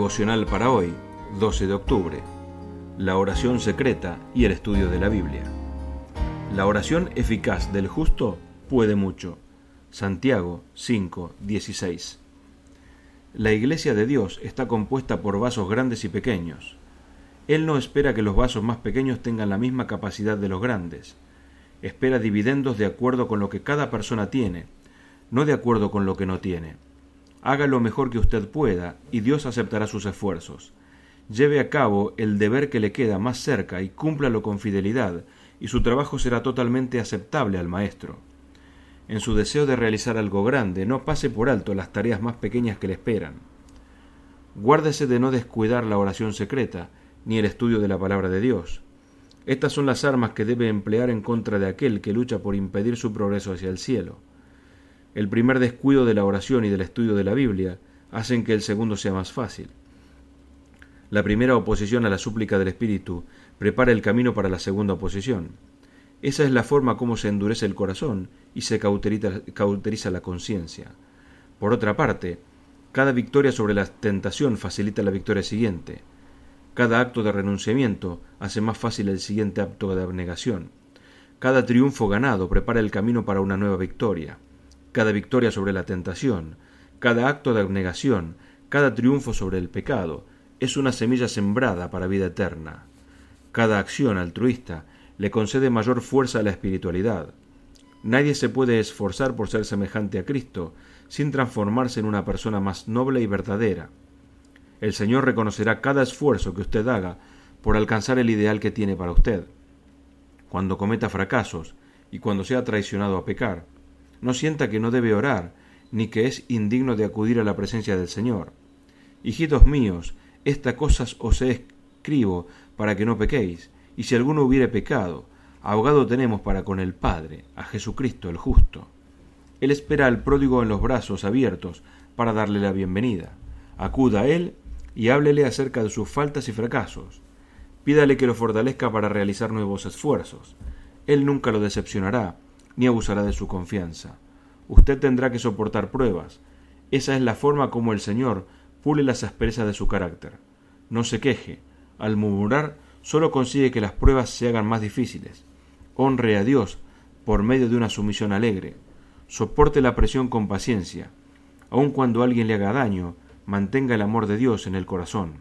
Devocional para hoy, 12 de octubre. La oración secreta y el estudio de la Biblia. La oración eficaz del justo puede mucho. Santiago 5:16. La iglesia de Dios está compuesta por vasos grandes y pequeños. Él no espera que los vasos más pequeños tengan la misma capacidad de los grandes. Espera dividendos de acuerdo con lo que cada persona tiene, no de acuerdo con lo que no tiene. Haga lo mejor que usted pueda y Dios aceptará sus esfuerzos. Lleve a cabo el deber que le queda más cerca y cúmplalo con fidelidad, y su trabajo será totalmente aceptable al Maestro. En su deseo de realizar algo grande, no pase por alto las tareas más pequeñas que le esperan. Guárdese de no descuidar la oración secreta, ni el estudio de la palabra de Dios. Estas son las armas que debe emplear en contra de aquel que lucha por impedir su progreso hacia el cielo. El primer descuido de la oración y del estudio de la Biblia hacen que el segundo sea más fácil. La primera oposición a la súplica del Espíritu prepara el camino para la segunda oposición. Esa es la forma como se endurece el corazón y se cauteriza la conciencia. Por otra parte, cada victoria sobre la tentación facilita la victoria siguiente. Cada acto de renunciamiento hace más fácil el siguiente acto de abnegación. Cada triunfo ganado prepara el camino para una nueva victoria. Cada victoria sobre la tentación, cada acto de abnegación, cada triunfo sobre el pecado, es una semilla sembrada para vida eterna. Cada acción altruista le concede mayor fuerza a la espiritualidad. Nadie se puede esforzar por ser semejante a Cristo sin transformarse en una persona más noble y verdadera. El Señor reconocerá cada esfuerzo que usted haga por alcanzar el ideal que tiene para usted. Cuando cometa fracasos y cuando sea traicionado a pecar, no sienta que no debe orar, ni que es indigno de acudir a la presencia del Señor. Hijitos míos, estas cosas os escribo para que no pequéis, y si alguno hubiere pecado, abogado tenemos para con el Padre, a Jesucristo el justo. Él espera al pródigo en los brazos abiertos para darle la bienvenida. Acuda a él y háblele acerca de sus faltas y fracasos. Pídale que lo fortalezca para realizar nuevos esfuerzos. Él nunca lo decepcionará, ni abusará de su confianza. Usted tendrá que soportar pruebas. Esa es la forma como el Señor pule las asperezas de su carácter. No se queje. Al murmurar, solo consigue que las pruebas se hagan más difíciles. Honre a Dios por medio de una sumisión alegre. Soporte la presión con paciencia. Aun cuando alguien le haga daño, mantenga el amor de Dios en el corazón.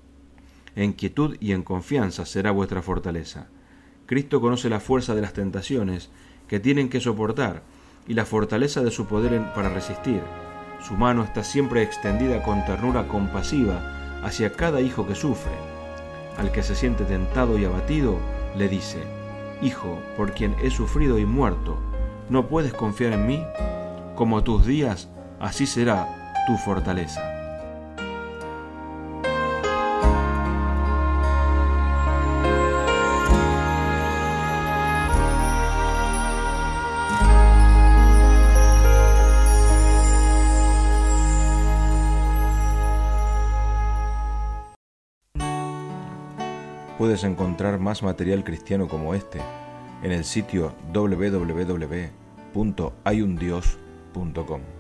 En quietud y en confianza será vuestra fortaleza. Cristo conoce la fuerza de las tentaciones que tienen que soportar y la fortaleza de su poder para resistir. Su mano está siempre extendida con ternura compasiva hacia cada hijo que sufre. Al que se siente tentado y abatido, le dice: Hijo, por quien he sufrido y muerto, ¿no puedes confiar en mí? Como tus días, así será tu fortaleza. Puedes encontrar más material cristiano como este en el sitio www.hayundios.com.